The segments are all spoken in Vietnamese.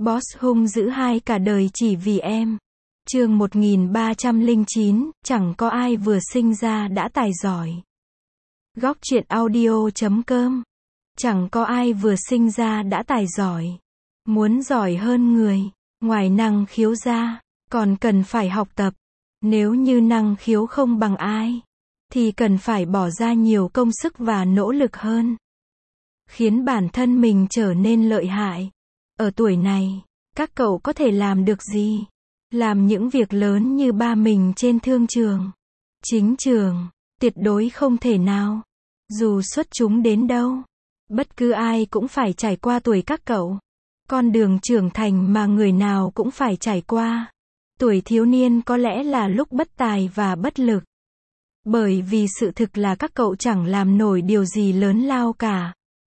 Boss hung dữ hai cả đời chỉ vì em. Chương 1309, chẳng có ai vừa sinh ra đã tài giỏi. Góc truyện audio.com. Chẳng có ai vừa sinh ra đã tài giỏi. Muốn giỏi hơn người, ngoài năng khiếu ra, còn cần phải học tập. Nếu như năng khiếu không bằng ai, thì cần phải bỏ ra nhiều công sức và nỗ lực hơn. Khiến bản thân mình trở nên lợi hại. Ở tuổi này, các cậu có thể làm được gì? Làm những việc lớn như ba mình trên thương trường, chính trường, tuyệt đối không thể nào. Dù xuất chúng đến đâu, bất cứ ai cũng phải trải qua tuổi các cậu. Con đường trưởng thành mà người nào cũng phải trải qua. Tuổi thiếu niên có lẽ là lúc bất tài và bất lực. Bởi vì sự thực là các cậu chẳng làm nổi điều gì lớn lao cả.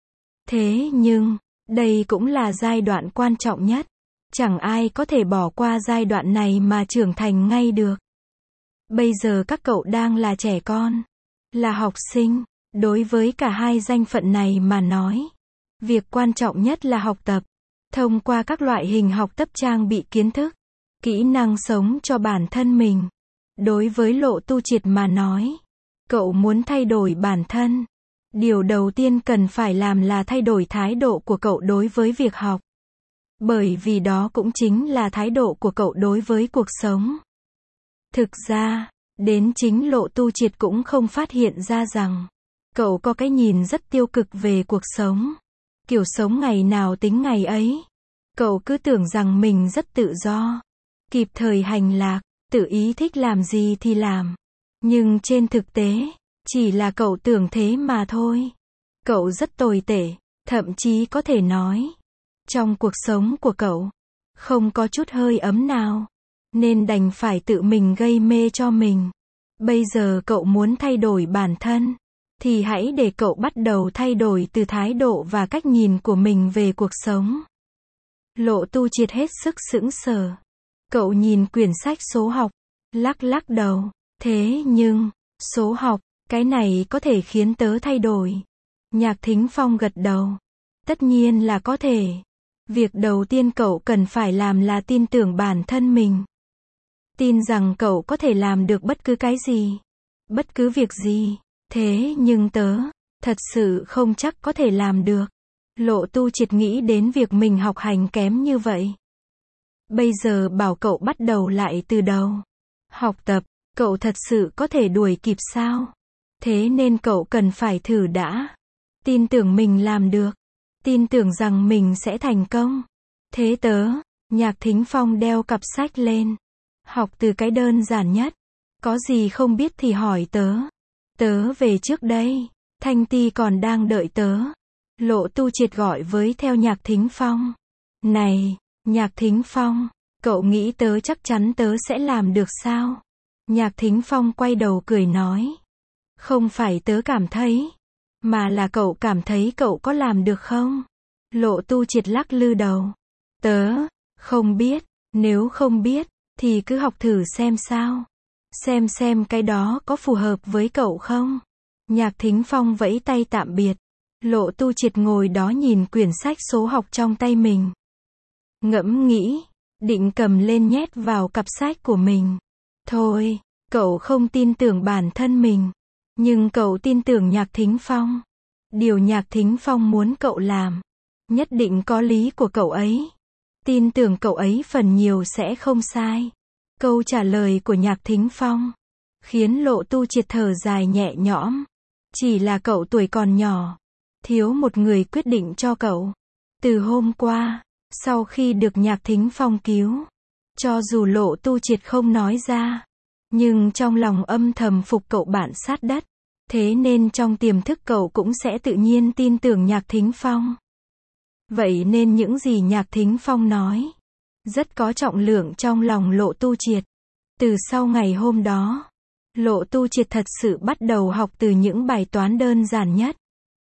Thế nhưng, đây cũng là giai đoạn quan trọng nhất. Chẳng ai có thể bỏ qua giai đoạn này mà trưởng thành ngay được. Bây giờ các cậu đang là trẻ con, là học sinh. Đối với cả hai danh phận này mà nói, việc quan trọng nhất là học tập. Thông qua các loại hình học tập trang bị kiến thức, kỹ năng sống cho bản thân mình. Đối với Lộ Tu Triệt mà nói, cậu muốn thay đổi bản thân. Điều đầu tiên cần phải làm là thay đổi thái độ của cậu đối với việc học. Bởi vì đó cũng chính là thái độ của cậu đối với cuộc sống. Thực ra, đến chính Lộ Tu Triệt cũng không phát hiện ra rằng cậu có cái nhìn rất tiêu cực về cuộc sống. Kiểu sống ngày nào tính ngày ấy. Cậu cứ tưởng rằng mình rất tự do, kịp thời hành lạc, tự ý thích làm gì thì làm. Nhưng trên thực tế, chỉ là cậu tưởng thế mà thôi. Cậu rất tồi tệ, thậm chí có thể nói, trong cuộc sống của cậu, không có chút hơi ấm nào. Nên đành phải tự mình gây mê cho mình. Bây giờ cậu muốn thay đổi bản thân, thì hãy để cậu bắt đầu thay đổi từ thái độ và cách nhìn của mình về cuộc sống. Lộ Tu Triệt hết sức sững sờ. Cậu nhìn quyển sách số học, lắc đầu. Thế nhưng, số học, cái này có thể khiến tớ thay đổi. Nhạc Thính Phong gật đầu. Tất nhiên là có thể. Việc đầu tiên cậu cần phải làm là tin tưởng bản thân mình. Tin rằng cậu có thể làm được bất cứ cái gì, bất cứ việc gì. Thế nhưng tớ, thật sự không chắc có thể làm được. Lộ Tu Triệt nghĩ đến việc mình học hành kém như vậy. Bây giờ bảo cậu bắt đầu lại từ đầu. Học tập, cậu thật sự có thể đuổi kịp sao? Thế nên cậu cần phải thử đã. Tin tưởng mình làm được. Tin tưởng rằng mình sẽ thành công. Thế tớ, Nhạc Thính Phong đeo cặp sách lên. Học từ cái đơn giản nhất. Có gì không biết thì hỏi tớ. Tớ về trước đây. Thanh Ti còn đang đợi tớ. Lộ Tu Triệt gọi với theo Nhạc Thính Phong. Này, Nhạc Thính Phong, cậu nghĩ tớ chắc chắn tớ sẽ làm được sao? Nhạc Thính Phong quay đầu cười nói. Không phải tớ cảm thấy, mà là cậu cảm thấy cậu có làm được không? Lộ Tu Triệt lắc lư đầu. Tớ, không biết, nếu không biết, thì cứ học thử xem sao. Xem cái đó có phù hợp với cậu không? Nhạc Thính Phong vẫy tay tạm biệt. Lộ Tu Triệt ngồi đó nhìn quyển sách số học trong tay mình. Ngẫm nghĩ, định cầm lên nhét vào cặp sách của mình. Thôi, cậu không tin tưởng bản thân mình. Nhưng cậu tin tưởng Nhạc Thính Phong. Điều Nhạc Thính Phong muốn cậu làm, nhất định có lý của cậu ấy. Tin tưởng cậu ấy phần nhiều sẽ không sai. Câu trả lời của Nhạc Thính Phong khiến Lộ Tu Triệt thở dài nhẹ nhõm. Chỉ là cậu tuổi còn nhỏ, thiếu một người quyết định cho cậu. Từ hôm qua, sau khi được Nhạc Thính Phong cứu, cho dù Lộ Tu Triệt không nói ra, nhưng trong lòng âm thầm phục cậu bạn sát đất. Thế nên trong tiềm thức cậu cũng sẽ tự nhiên tin tưởng Nhạc Thính Phong. Vậy nên những gì Nhạc Thính Phong nói rất có trọng lượng trong lòng Lộ Tu Triệt. Từ sau ngày hôm đó, Lộ Tu Triệt thật sự bắt đầu học từ những bài toán đơn giản nhất.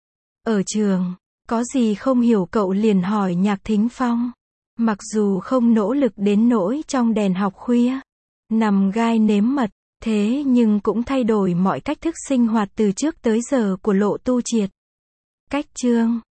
Ở trường, có gì không hiểu cậu liền hỏi Nhạc Thính Phong. Mặc dù không nỗ lực đến nỗi trong đèn học khuya, nằm gai nếm mật, thế nhưng cũng thay đổi mọi cách thức sinh hoạt từ trước tới giờ của Lộ Tu Triệt. Cách chương